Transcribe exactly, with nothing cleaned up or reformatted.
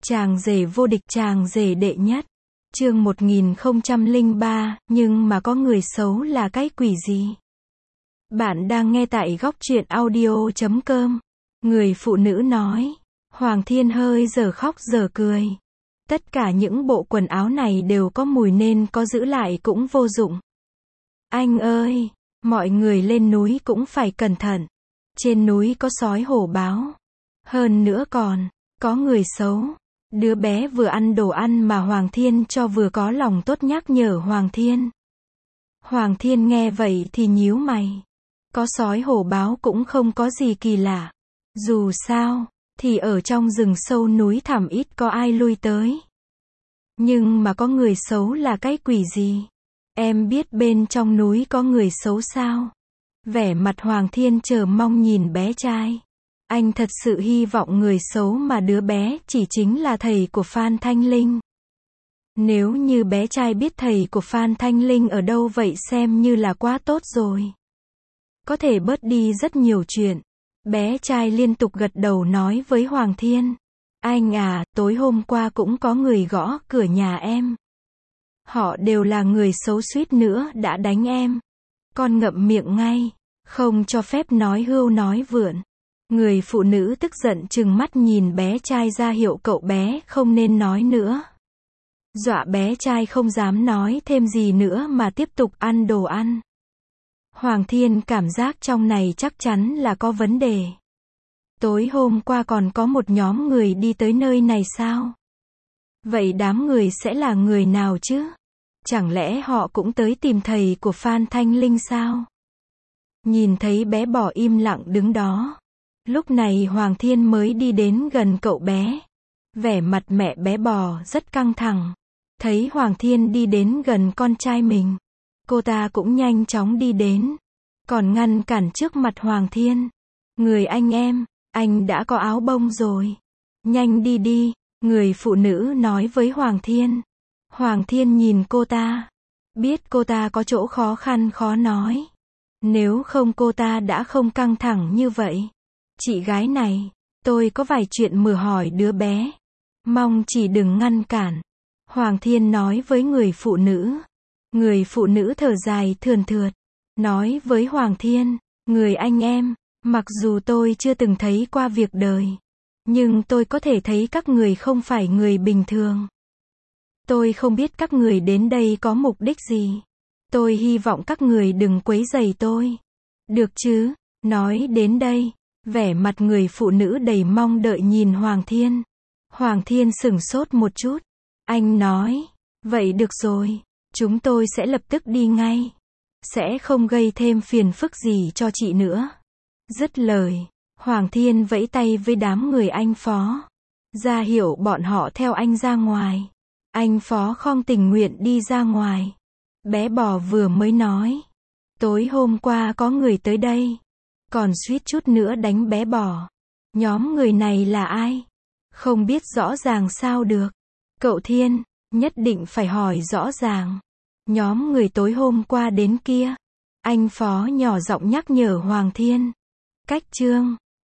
Chàng rể vô địch, chàng rể đệ nhất. Chương một nghìn không trăm lẻ ba, nhưng mà có người xấu là cái quỷ gì? Bạn đang nghe tại góc truyện audio chấm com. Người phụ nữ nói. Hoàng Thiên hơi giờ khóc giờ cười. Tất cả những bộ quần áo này đều có mùi nên có giữ lại cũng vô dụng. Anh ơi, mọi người lên núi cũng phải cẩn thận. Trên núi có sói hổ báo. Hơn nữa còn, có người xấu. Đứa bé vừa ăn đồ ăn mà Hoàng Thiên cho vừa có lòng tốt nhắc nhở Hoàng Thiên. Hoàng Thiên nghe vậy thì nhíu mày. Có sói hổ báo cũng không có gì kỳ lạ. Dù sao, thì ở trong rừng sâu núi thẳm ít có ai lui tới. Nhưng mà có người xấu là cái quỷ gì? Em biết bên trong núi có người xấu sao? Vẻ mặt Hoàng Thiên chờ mong nhìn bé trai. Anh thật sự hy vọng người xấu mà đứa bé chỉ chính là thầy của Phan Thanh Linh. Nếu như bé trai biết thầy của Phan Thanh Linh ở đâu vậy xem như là quá tốt rồi. Có thể bớt đi rất nhiều chuyện. Bé trai liên tục gật đầu nói với Hoàng Thiên. Anh à, tối hôm qua cũng có người gõ cửa nhà em. Họ đều là người xấu, suýt nữa đã đánh em. Con ngậm miệng ngay, không cho phép nói hưu nói vượn. Người phụ nữ tức giận trừng mắt nhìn bé trai ra hiệu cậu bé không nên nói nữa. Dọa bé trai không dám nói thêm gì nữa mà tiếp tục ăn đồ ăn. Hoàng Thiên cảm giác trong này chắc chắn là có vấn đề. Tối hôm qua còn có một nhóm người đi tới nơi này sao? Vậy đám người sẽ là người nào chứ? Chẳng lẽ họ cũng tới tìm thầy của Phan Thanh Linh sao? Nhìn thấy bé bò im lặng đứng đó. Lúc này Hoàng Thiên mới đi đến gần cậu bé. Vẻ mặt mẹ bé bò rất căng thẳng. Thấy Hoàng Thiên đi đến gần con trai mình. Cô ta cũng nhanh chóng đi đến. Còn ngăn cản trước mặt Hoàng Thiên. Người anh em, anh đã có áo bông rồi. Nhanh đi đi, người phụ nữ nói với Hoàng Thiên. Hoàng Thiên nhìn cô ta. Biết cô ta có chỗ khó khăn khó nói. Nếu không cô ta đã không căng thẳng như vậy. Chị gái này, tôi có vài chuyện mở hỏi đứa bé. Mong chỉ đừng ngăn cản. Hoàng Thiên nói với người phụ nữ. Người phụ nữ thở dài thườn thượt. Nói với Hoàng Thiên. Người anh em, mặc dù tôi chưa từng thấy qua việc đời. Nhưng tôi có thể thấy các người không phải người bình thường. Tôi không biết các người đến đây có mục đích gì. Tôi hy vọng các người đừng quấy rầy tôi. Được chứ? Nói đến đây. Vẻ mặt người phụ nữ đầy mong đợi nhìn Hoàng Thiên. Hoàng Thiên sửng sốt một chút. Anh nói, vậy được rồi, chúng tôi sẽ lập tức đi ngay. Sẽ không gây thêm phiền phức gì cho chị nữa. Dứt lời, Hoàng Thiên vẫy tay với đám người anh Phó. Ra hiệu bọn họ theo anh ra ngoài. Anh Phó không tình nguyện đi ra ngoài. Bé bò vừa mới nói. Tối hôm qua có người tới đây. Còn suýt chút nữa đánh bé bò. Nhóm người này là ai? Không biết rõ ràng sao được. Cậu Thiên, nhất định phải hỏi rõ ràng. Nhóm người tối hôm qua đến kia. Anh Phó nhỏ giọng nhắc nhở Hoàng Thiên. Cách chương.